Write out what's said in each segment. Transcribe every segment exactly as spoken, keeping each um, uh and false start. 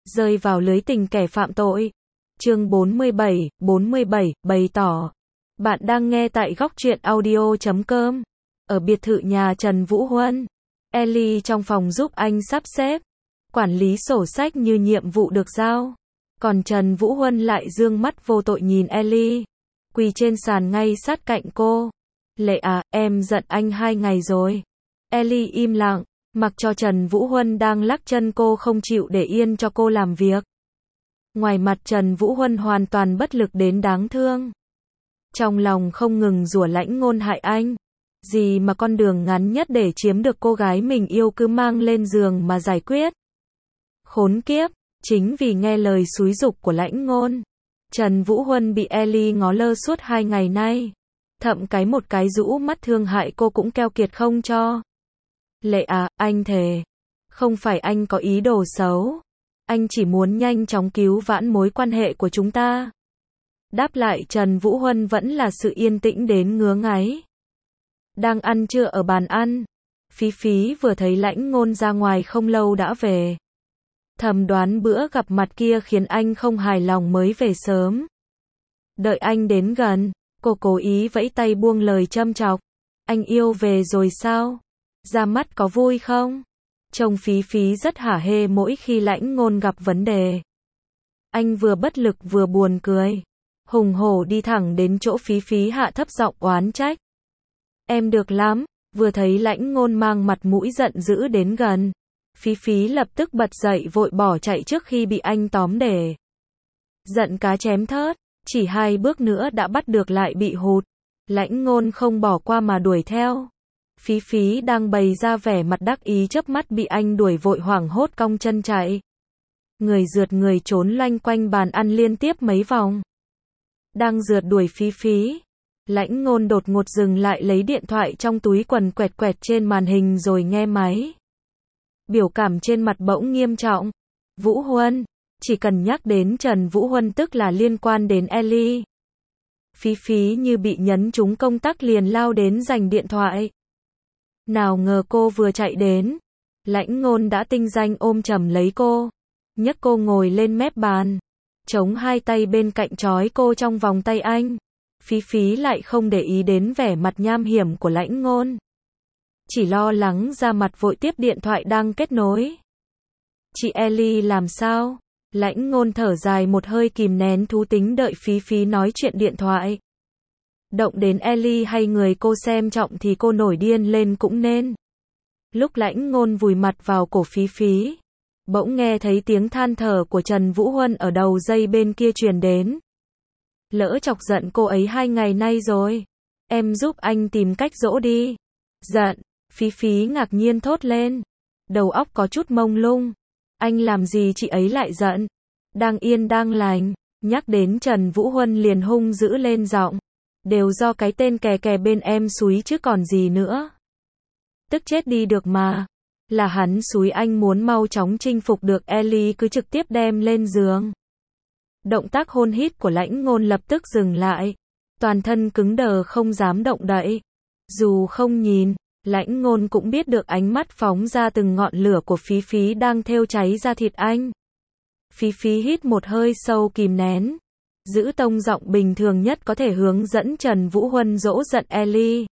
rơi vào lưới tình kẻ phạm tội. Chương bốn mươi bảy, bốn mươi bảy, bày tỏ. Bạn đang nghe tại góc truyện audio chấm com. Ở biệt thự nhà Trần Vũ Huân, Ellie trong phòng giúp anh sắp xếp, quản lý sổ sách như nhiệm vụ được giao. Còn Trần Vũ Huân lại dương mắt vô tội nhìn Ellie, quỳ trên sàn ngay sát cạnh cô. Lệ à, em giận anh hai ngày rồi. Ellie im lặng, mặc cho Trần Vũ Huân đang lắc chân cô không chịu để yên cho cô làm việc. Ngoài mặt Trần Vũ Huân hoàn toàn bất lực đến đáng thương. Trong lòng không ngừng rủa Lãnh Ngôn hại anh. Gì mà con đường ngắn nhất để chiếm được cô gái mình yêu cứ mang lên giường mà giải quyết. Khốn kiếp, chính vì nghe lời xúi giục của Lãnh Ngôn, Trần Vũ Huân bị Ellie ngó lơ suốt hai ngày nay. Thậm cái một cái rũ mắt thương hại cô cũng keo kiệt không cho. Lệ à, anh thề, không phải anh có ý đồ xấu. Anh chỉ muốn nhanh chóng cứu vãn mối quan hệ của chúng ta. Đáp lại Trần Vũ Huân vẫn là sự yên tĩnh đến ngứa ngáy. Đang ăn trưa ở bàn ăn, Phí Phí vừa thấy Lãnh Ngôn ra ngoài không lâu đã về. Thầm đoán bữa gặp mặt kia khiến anh không hài lòng mới về sớm. Đợi anh đến gần, cô cố ý vẫy tay buông lời châm chọc. Anh yêu về rồi sao? Ra mắt có vui không? Trông Phí Phí rất hả hê mỗi khi Lãnh Ngôn gặp vấn đề. Anh vừa bất lực vừa buồn cười, hùng hổ đi thẳng đến chỗ Phí Phí hạ thấp giọng oán trách. Em được lắm. Vừa thấy Lãnh Ngôn mang mặt mũi giận dữ đến gần, Phí Phí lập tức bật dậy vội bỏ chạy trước khi bị anh tóm để. Giận cá chém thớt, chỉ hai bước nữa đã bắt được lại bị hụt. Lãnh Ngôn không bỏ qua mà đuổi theo. Phí Phí đang bày ra vẻ mặt đắc ý chớp mắt bị anh đuổi vội hoảng hốt cong chân chạy. Người rượt người trốn loanh quanh bàn ăn liên tiếp mấy vòng. Đang rượt đuổi Phí Phí, Lãnh Ngôn đột ngột dừng lại lấy điện thoại trong túi quần quẹt quẹt trên màn hình rồi nghe máy. Biểu cảm trên mặt bỗng nghiêm trọng. Vũ Huân, chỉ cần nhắc đến Trần Vũ Huân tức là liên quan đến Ellie. Phí Phí như bị nhấn trúng công tắc liền lao đến giành điện thoại. Nào ngờ cô vừa chạy đến, Lãnh Ngôn đã tinh danh ôm chầm lấy cô, nhấc cô ngồi lên mép bàn, chống hai tay bên cạnh trói cô trong vòng tay anh. Phí Phí lại không để ý đến vẻ mặt nham hiểm của Lãnh Ngôn, chỉ lo lắng ra mặt vội tiếp điện thoại đang kết nối. Chị Ellie làm sao? Lãnh Ngôn thở dài một hơi kìm nén thú tính đợi Phí Phí nói chuyện điện thoại. Động đến Ellie hay người cô xem trọng thì cô nổi điên lên cũng nên. Lúc Lãnh Ngôn vùi mặt vào cổ Phí Phí, bỗng nghe thấy tiếng than thở của Trần Vũ Huân ở đầu dây bên kia truyền đến. Lỡ chọc giận cô ấy hai ngày nay rồi. Em giúp anh tìm cách dỗ đi. Giận, Phí Phí ngạc nhiên thốt lên. Đầu óc có chút mông lung. Anh làm gì chị ấy lại giận? Đang yên đang lành, nhắc đến Trần Vũ Huân liền hung dữ lên giọng. Đều do cái tên kè kè bên em xúi chứ còn gì nữa. Tức chết đi được mà. Là hắn xúi anh muốn mau chóng chinh phục được Ellie cứ trực tiếp đem lên giường. Động tác hôn hít của Lãnh Ngôn lập tức dừng lại. Toàn thân cứng đờ không dám động đậy. Dù không nhìn, Lãnh Ngôn cũng biết được ánh mắt phóng ra từng ngọn lửa của Phí Phí đang thêu cháy ra thịt anh. Phí Phí hít một hơi sâu kìm nén, giữ tông giọng bình thường nhất có thể hướng dẫn Trần Vũ Huân dỗ giận Ellie.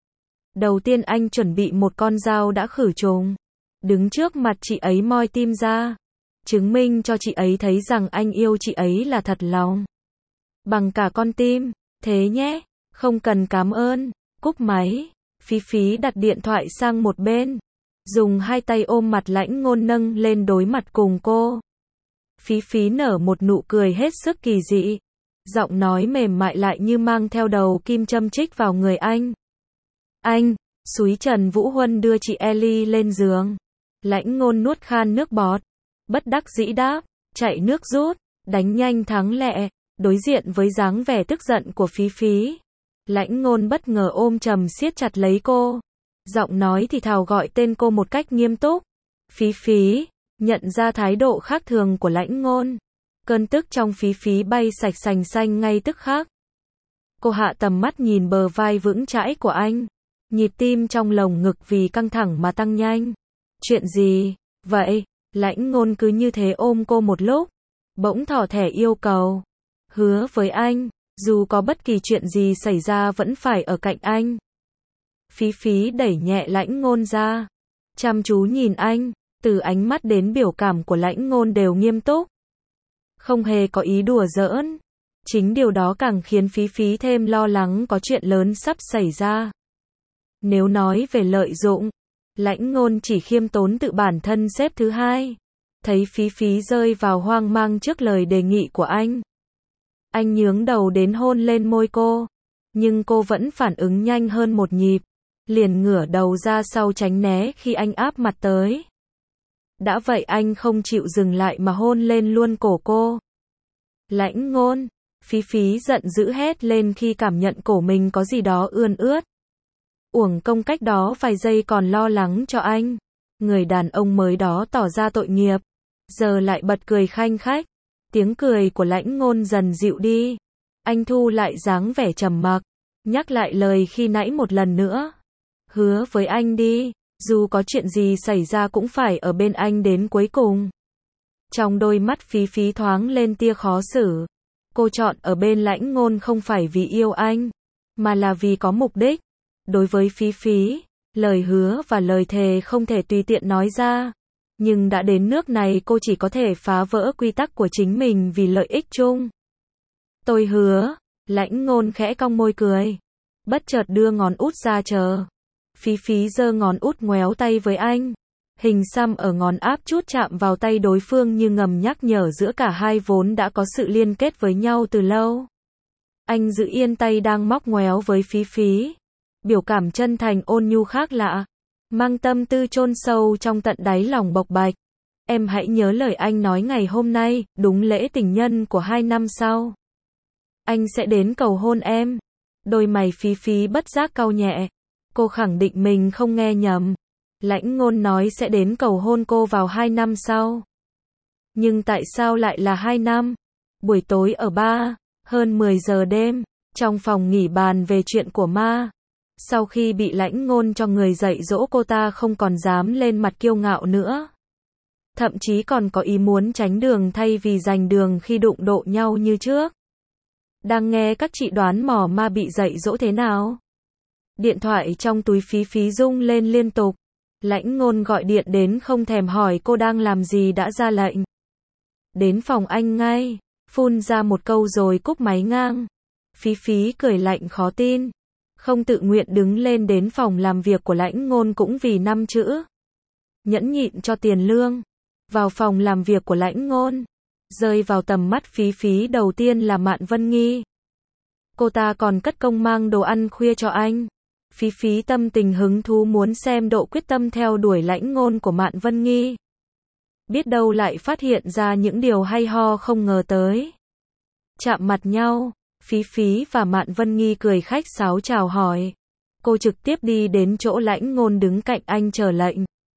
Đầu tiên anh chuẩn bị một con dao đã khử trùng, đứng trước mặt chị ấy moi tim ra, chứng minh cho chị ấy thấy rằng anh yêu chị ấy là thật lòng. Bằng cả con tim, thế nhé, không cần cảm ơn. Cúp máy, Phí Phí đặt điện thoại sang một bên, dùng hai tay ôm mặt Lãnh Ngôn nâng lên đối mặt cùng cô. Phí Phí nở một nụ cười hết sức kỳ dị, giọng nói mềm mại lại như mang theo đầu kim châm chích vào người anh. Anh, xúi Trần Vũ Huân đưa chị Ellie lên giường. Lãnh Ngôn nuốt khan nước bọt, bất đắc dĩ đáp, chạy nước rút, đánh nhanh thắng lẹ. Đối diện với dáng vẻ tức giận của Phí Phí, Lãnh Ngôn bất ngờ ôm chầm siết chặt lấy cô, giọng nói thì thào gọi tên cô một cách nghiêm túc. Phí Phí, nhận ra thái độ khác thường của Lãnh Ngôn, cơn tức trong Phí Phí bay sạch sành xanh ngay tức khắc. Cô hạ tầm mắt nhìn bờ vai vững chãi của anh, nhịp tim trong lồng ngực vì căng thẳng mà tăng nhanh. Chuyện gì vậy? Lãnh Ngôn cứ như thế ôm cô một lúc, bỗng thỏ thẻ yêu cầu. Hứa với anh, dù có bất kỳ chuyện gì xảy ra vẫn phải ở cạnh anh. Phí Phí đẩy nhẹ Lãnh Ngôn ra, chăm chú nhìn anh, từ ánh mắt đến biểu cảm của Lãnh Ngôn đều nghiêm túc. Không hề có ý đùa giỡn. Chính điều đó càng khiến Phí Phí thêm lo lắng có chuyện lớn sắp xảy ra. Nếu nói về lợi dụng, Lãnh Ngôn chỉ khiêm tốn tự bản thân xếp thứ hai. Thấy Phí Phí rơi vào hoang mang trước lời đề nghị của anh. Anh nhướng đầu đến hôn lên môi cô, nhưng cô vẫn phản ứng nhanh hơn một nhịp, liền ngửa đầu ra sau tránh né khi anh áp mặt tới. Đã vậy anh không chịu dừng lại mà hôn lên luôn cổ cô. Lãnh Ngôn, Phí Phí giận dữ hét lên khi cảm nhận cổ mình có gì đó ươn ướt. Uổng công cách đó vài giây còn lo lắng cho anh. Người đàn ông mới đó tỏ ra tội nghiệp, giờ lại bật cười khanh khách. Tiếng cười của Lãnh Ngôn dần dịu đi. Anh thu lại dáng vẻ trầm mặc, nhắc lại lời khi nãy một lần nữa. Hứa với anh đi, dù có chuyện gì xảy ra cũng phải ở bên anh đến cuối cùng. Trong đôi mắt Phí Phí thoáng lên tia khó xử. Cô chọn ở bên Lãnh Ngôn không phải vì yêu anh, mà là vì có mục đích. Đối với Phí Phí, lời hứa và lời thề không thể tùy tiện nói ra. Nhưng đã đến nước này cô chỉ có thể phá vỡ quy tắc của chính mình vì lợi ích chung. Tôi hứa, Lãnh Ngôn khẽ cong môi cười. Bất chợt đưa ngón út ra chờ. Phí Phí giơ ngón út ngoéo tay với anh. Hình xăm ở ngón áp chút chạm vào tay đối phương như ngầm nhắc nhở giữa cả hai vốn đã có sự liên kết với nhau từ lâu. Anh giữ yên tay đang móc ngoéo với Phí Phí. Biểu cảm chân thành ôn nhu khác lạ, mang tâm tư chôn sâu trong tận đáy lòng bộc bạch. Em hãy nhớ lời anh nói ngày hôm nay, đúng lễ tình nhân của hai năm sau. Anh sẽ đến cầu hôn em. Đôi mày Phí Phí bất giác cau nhẹ. Cô khẳng định mình không nghe nhầm. Lãnh Ngôn nói sẽ đến cầu hôn cô vào hai năm sau. Nhưng tại sao lại là hai năm? Buổi tối ở bar, hơn mười giờ đêm, trong phòng nghỉ bàn về chuyện của Ma. Sau khi bị Lãnh Ngôn cho người dạy dỗ, cô ta không còn dám lên mặt kiêu ngạo nữa. Thậm chí còn có ý muốn tránh đường thay vì giành đường khi đụng độ nhau như trước. Đang nghe các chị đoán mò Ma bị dạy dỗ thế nào? Điện thoại trong túi Phí Phí rung lên liên tục. Lãnh Ngôn gọi điện đến không thèm hỏi cô đang làm gì đã ra lệnh. Đến phòng anh ngay, phun ra một câu rồi cúp máy ngang. Phí Phí cười lạnh khó tin. Không tự nguyện đứng lên đến phòng làm việc của Lãnh Ngôn cũng vì năm chữ. Nhẫn nhịn cho tiền lương. Vào phòng làm việc của Lãnh Ngôn. Rơi vào tầm mắt Phí Phí đầu tiên là Mạn Vân Nghi. Cô ta còn cất công mang đồ ăn khuya cho anh. Phí Phí tâm tình hứng thú muốn xem độ quyết tâm theo đuổi Lãnh Ngôn của Mạn Vân Nghi. Biết đâu lại phát hiện ra những điều hay ho không ngờ tới. Chạm mặt nhau, Phí Phí và Mạn Vân Nghi cười khách sáo chào hỏi. Cô trực tiếp đi đến chỗ Lãnh Ngôn đứng cạnh anh chờ lệnh.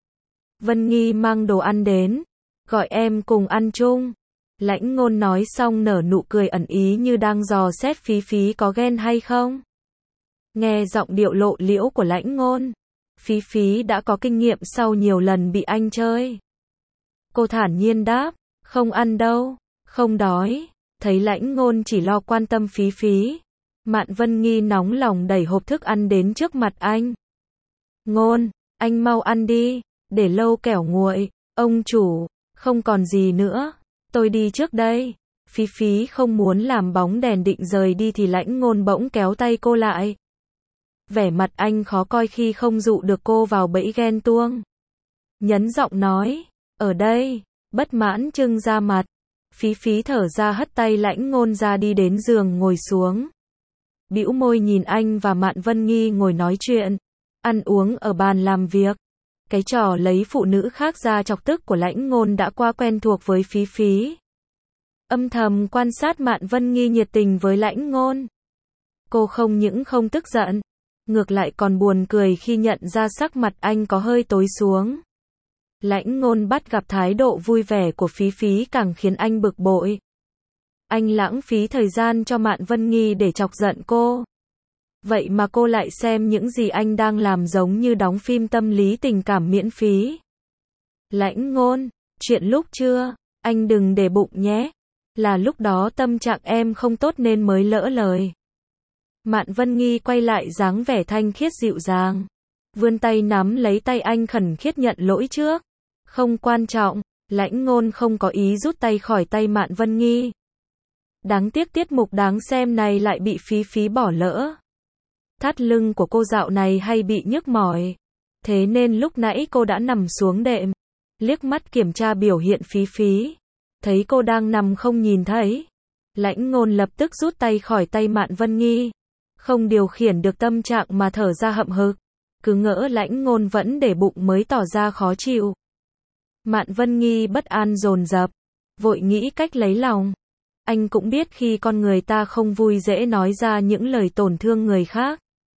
Vân Nghi mang đồ ăn đến, gọi em cùng ăn chung. Lãnh Ngôn nói xong nở nụ cười ẩn ý như đang dò xét Phí Phí có ghen hay không. Nghe giọng điệu lộ liễu của Lãnh Ngôn, Phí Phí đã có kinh nghiệm sau nhiều lần bị anh chơi. Cô thản nhiên đáp, không ăn đâu, không đói. Thấy Lãnh Ngôn chỉ lo quan tâm Phí Phí, Mạn Vân Nghi nóng lòng đẩy hộp thức ăn đến trước mặt anh. Ngôn, anh mau ăn đi, để lâu kẻo nguội. Ông chủ, không còn gì nữa, tôi đi trước đây. Phí Phí không muốn làm bóng đèn định rời đi thì Lãnh Ngôn bỗng kéo tay cô lại. Vẻ mặt anh khó coi khi không dụ được cô vào bẫy ghen tuông. Nhấn giọng nói, ở đây, bất mãn trưng ra mặt. Phí Phí thở ra hất tay Lãnh Ngôn ra đi đến giường ngồi xuống. Bĩu môi nhìn anh và Mạn Vân Nghi ngồi nói chuyện, ăn uống ở bàn làm việc. Cái trò lấy phụ nữ khác ra chọc tức của Lãnh Ngôn đã qua quen thuộc với Phí Phí. Âm thầm quan sát Mạn Vân Nghi nhiệt tình với Lãnh Ngôn. Cô không những không tức giận, ngược lại còn buồn cười khi nhận ra sắc mặt anh có hơi tối xuống. Lãnh Ngôn bắt gặp thái độ vui vẻ của Phí Phí càng khiến anh bực bội. Anh lãng phí thời gian cho Mạn Vân Nghi để chọc giận cô. Vậy mà cô lại xem những gì anh đang làm giống như đóng phim tâm lý tình cảm miễn phí. Lãnh Ngôn, Chuyện lúc trưa, anh đừng để bụng nhé. Là lúc đó tâm trạng em không tốt nên mới lỡ lời. Mạn Vân Nghi quay lại dáng vẻ thanh khiết dịu dàng. Vươn tay nắm lấy tay anh khẩn khiết nhận lỗi trước. Không quan trọng, Lãnh Ngôn không có ý rút tay khỏi tay Mạn Vân Nghi. Đáng tiếc tiết mục đáng xem này lại bị Phí Phí bỏ lỡ. Thắt lưng của cô dạo này hay bị nhức mỏi. Thế nên lúc nãy cô đã nằm xuống đệm. Liếc mắt kiểm tra biểu hiện Phí Phí. Thấy cô đang nằm không nhìn thấy. Lãnh Ngôn lập tức rút tay khỏi tay Mạn Vân Nghi. Không điều khiển được tâm trạng mà thở ra hậm hực. Cứ ngỡ Lãnh Ngôn vẫn để bụng mới tỏ ra khó chịu. Mạn Vân Nghi bất an dồn dập. Vội nghĩ cách lấy lòng. Anh cũng biết khi con người ta không vui dễ nói ra những lời tổn thương người khác.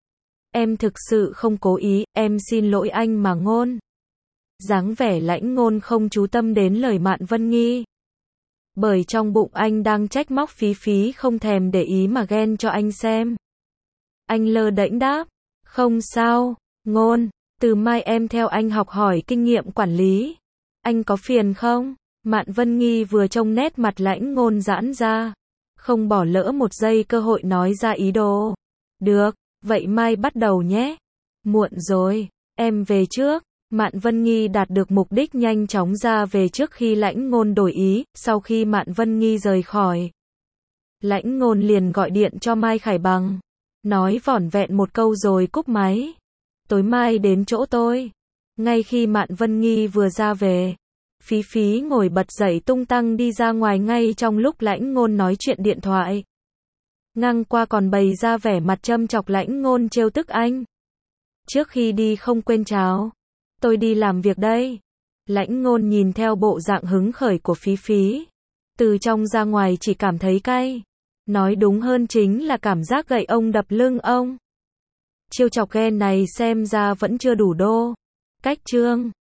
Em thực sự không cố ý, em xin lỗi anh mà Ngôn. Dáng vẻ Lãnh Ngôn không chú tâm đến lời Mạn Vân Nghi. Bởi trong bụng anh đang trách móc Phí Phí không thèm để ý mà ghen cho anh xem. Anh lơ đễnh đáp, không sao, Ngôn, từ mai em theo anh học hỏi kinh nghiệm quản lý. Anh có phiền không? Mạn Vân Nghi vừa trông nét mặt Lãnh Ngôn giãn ra, không bỏ lỡ một giây cơ hội nói ra ý đồ. Được, vậy mai bắt đầu nhé. Muộn rồi, em về trước. Mạn Vân Nghi đạt được mục đích nhanh chóng ra về trước khi Lãnh Ngôn đổi ý. Sau khi Mạn Vân Nghi rời khỏi, Lãnh Ngôn liền gọi điện cho Mai Khải Bằng, nói vỏn vẹn một câu rồi cúp máy. Tối mai đến chỗ tôi. Ngay khi Mạn Vân Nghi vừa ra về, Phí Phí ngồi bật dậy tung tăng đi ra ngoài ngay trong lúc Lãnh Ngôn nói chuyện điện thoại. Ngang qua còn bày ra vẻ mặt châm chọc Lãnh Ngôn trêu tức anh. Trước khi đi không quên chào. Tôi đi làm việc đây. Lãnh Ngôn nhìn theo bộ dạng hứng khởi của Phí Phí. Từ trong ra ngoài chỉ cảm thấy cay. Nói đúng hơn chính là cảm giác gậy ông đập lưng ông. Chiêu chọc ghen này xem ra vẫn chưa đủ đô. Cách chương